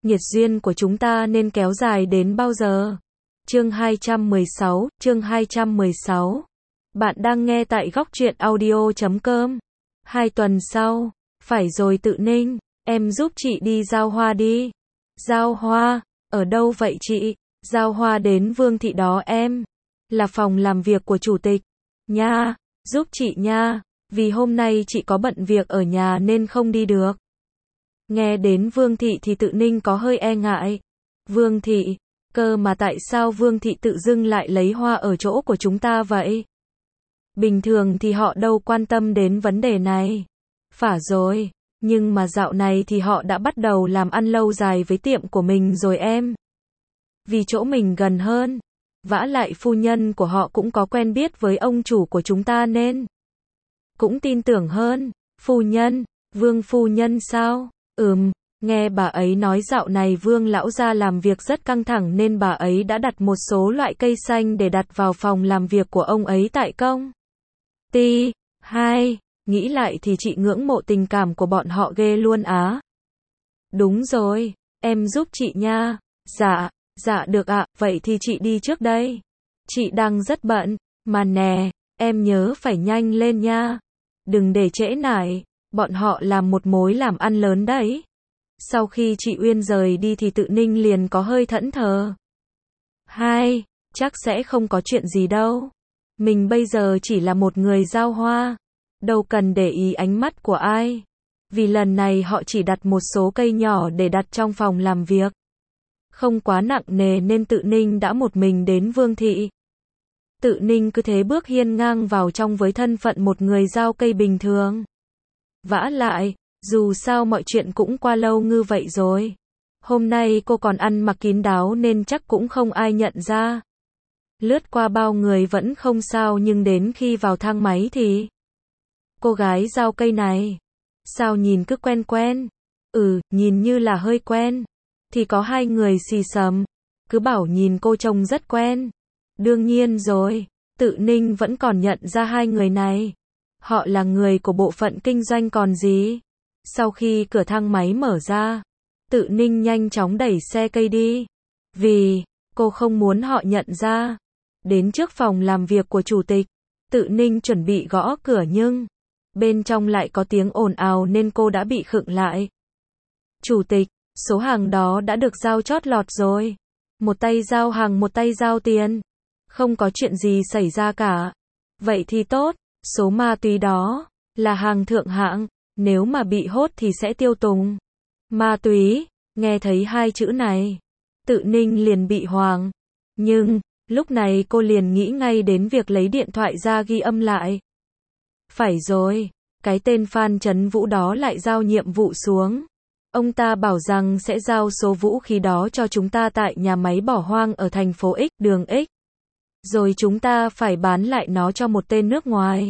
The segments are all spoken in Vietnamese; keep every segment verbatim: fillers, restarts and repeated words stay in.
Nhiệt duyên của chúng ta nên kéo dài đến bao giờ? Chương hai trăm mười sáu, chương hai trăm mười sáu. Bạn đang nghe tại góc truyện audio chấm com. Hai tuần sau, phải rồi Tự Ninh, em giúp chị đi giao hoa đi. Giao hoa? Ở đâu vậy chị? Giao hoa đến Vương thị đó em. Là phòng làm việc của chủ tịch. Nha, giúp chị nha, vì hôm nay chị có bận việc ở nhà nên không đi được. Nghe đến Vương thị thì Tự Ninh có hơi e ngại. Vương thị, cơ mà tại sao Vương thị tự dưng lại lấy hoa ở chỗ của chúng ta vậy? Bình thường thì họ đâu quan tâm đến vấn đề này. Phải rồi, nhưng mà dạo này thì họ đã bắt đầu làm ăn lâu dài với tiệm của mình rồi em. Vì chỗ mình gần hơn, vả lại phu nhân của họ cũng có quen biết với ông chủ của chúng ta nên cũng tin tưởng hơn. Phu nhân, Vương phu nhân sao? Ừm, nghe bà ấy nói dạo này Vương lão gia làm việc rất căng thẳng nên bà ấy đã đặt một số loại cây xanh để đặt vào phòng làm việc của ông ấy tại công ty. Hai, nghĩ lại thì chị ngưỡng mộ tình cảm của bọn họ ghê luôn á. Đúng rồi, em giúp chị nha. Dạ, dạ được ạ, vậy thì chị đi trước đây. Chị đang rất bận, mà nè, em nhớ phải nhanh lên nha. Đừng để trễ nải, bọn họ làm một mối làm ăn lớn đấy. Sau khi chị Uyên rời đi thì Tự Ninh liền có hơi thẫn thờ. Hai, chắc sẽ không có chuyện gì đâu. Mình bây giờ chỉ là một người giao hoa, đâu cần để ý ánh mắt của ai. Vì lần này họ chỉ đặt một số cây nhỏ để đặt trong phòng làm việc. Không quá nặng nề nên Tự Ninh đã một mình đến Vương thị. Tự Ninh cứ thế bước hiên ngang vào trong với thân phận một người giao cây bình thường. Vả lại, dù sao mọi chuyện cũng qua lâu như vậy rồi. Hôm nay cô còn ăn mặc kín đáo nên chắc cũng không ai nhận ra. Lướt qua bao người vẫn không sao nhưng đến khi vào thang máy thì... Cô gái giao cây này, sao nhìn cứ quen quen? Ừ, nhìn như là hơi quen. Thì có hai người xì xầm, cứ bảo nhìn cô trông rất quen. Đương nhiên rồi, Tự Ninh vẫn còn nhận ra hai người này. Họ là người của bộ phận kinh doanh còn gì. Sau khi cửa thang máy mở ra, Tự Ninh nhanh chóng đẩy xe cây đi. Vì, cô không muốn họ nhận ra. Đến trước phòng làm việc của chủ tịch, Tự Ninh chuẩn bị gõ cửa nhưng bên trong lại có tiếng ồn ào nên cô đã bị khựng lại. Chủ tịch, số hàng đó đã được giao chót lọt rồi. Một tay giao hàng một tay giao tiền. Không có chuyện gì xảy ra cả. Vậy thì tốt, số ma túy đó là hàng thượng hạng, nếu mà bị hốt thì sẽ tiêu tùng. Ma túy, nghe thấy hai chữ này, Tự Ninh liền bị hoảng. Nhưng, lúc này cô liền nghĩ ngay đến việc lấy điện thoại ra ghi âm lại. Phải rồi, cái tên Phan Chấn Vũ đó lại giao nhiệm vụ xuống. Ông ta bảo rằng sẽ giao số vũ khí đó cho chúng ta tại nhà máy bỏ hoang ở thành phố X, đường X. Rồi chúng ta phải bán lại nó cho một tên nước ngoài.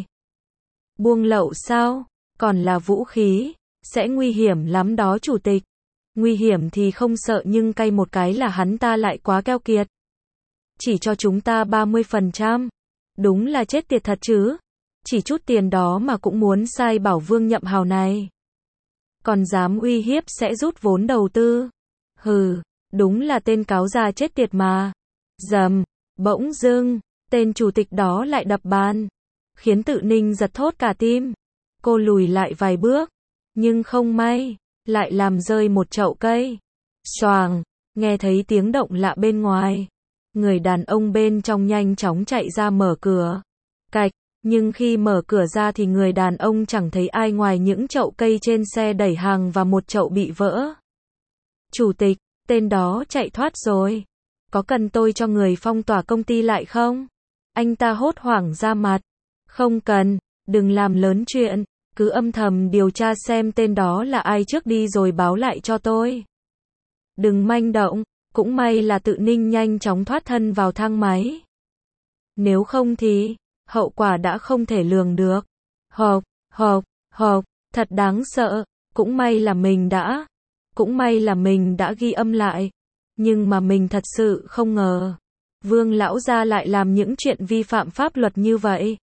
Buôn lậu sao? Còn là vũ khí, sẽ nguy hiểm lắm đó chủ tịch. Nguy hiểm thì không sợ nhưng cay một cái là hắn ta lại quá keo kiệt. Chỉ cho chúng ta ba mươi phần trăm. Đúng là chết tiệt thật chứ. Chỉ chút tiền đó mà cũng muốn sai bảo Vương Nhậm Hào này. Còn dám uy hiếp sẽ rút vốn đầu tư. Hừ, đúng là tên cáo già chết tiệt mà. Dầm, bỗng dưng, tên chủ tịch đó lại đập bàn. Khiến Tự Ninh giật thốt cả tim. Cô lùi lại vài bước. Nhưng không may, lại làm rơi một chậu cây. Xoàng, nghe thấy tiếng động lạ bên ngoài. Người đàn ông bên trong nhanh chóng chạy ra mở cửa. Cạch, nhưng khi mở cửa ra thì người đàn ông chẳng thấy ai ngoài những chậu cây trên xe đẩy hàng và một chậu bị vỡ. Chủ tịch, tên đó chạy thoát rồi. Có cần tôi cho người phong tỏa công ty lại không? Anh ta hốt hoảng ra mặt. Không cần, đừng làm lớn chuyện, cứ âm thầm điều tra xem tên đó là ai trước đi rồi báo lại cho tôi. Đừng manh động, cũng may là Tự Ninh nhanh chóng thoát thân vào thang máy. Nếu không thì, hậu quả đã không thể lường được. Hộp, hộp, hộp, thật đáng sợ, cũng may là mình đã, cũng may là mình đã ghi âm lại. Nhưng mà mình thật sự không ngờ, Vương lão gia lại làm những chuyện vi phạm pháp luật như vậy.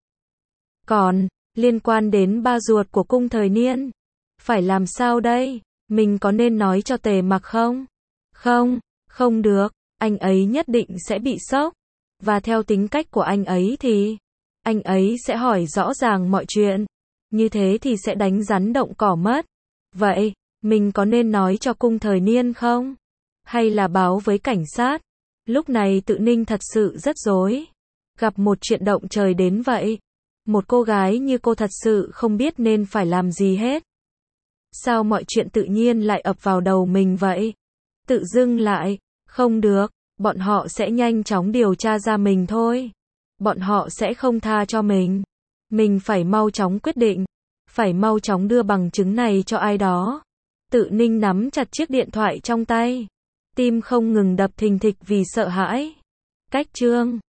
Còn, liên quan đến ba ruột của cung Thời Niên, phải làm sao đây? Mình có nên nói cho Tề Mặc không? Không, không được, anh ấy nhất định sẽ bị sốc. Và theo tính cách của anh ấy thì, anh ấy sẽ hỏi rõ ràng mọi chuyện. Như thế thì sẽ đánh rắn động cỏ mất. Vậy, mình có nên nói cho cung thời niên không? Hay là báo với cảnh sát? Lúc này Tự Ninh thật sự rất rối. Gặp một chuyện động trời đến vậy. Một cô gái như cô thật sự không biết nên phải làm gì hết. Sao mọi chuyện tự nhiên lại ập vào đầu mình vậy? Tự dưng lại, không được, bọn họ sẽ nhanh chóng điều tra ra mình thôi. Bọn họ sẽ không tha cho mình. Mình phải mau chóng quyết định. Phải mau chóng đưa bằng chứng này cho ai đó. Tự Ninh nắm chặt chiếc điện thoại trong tay. Tim không ngừng đập thình thịch vì sợ hãi. Cách chương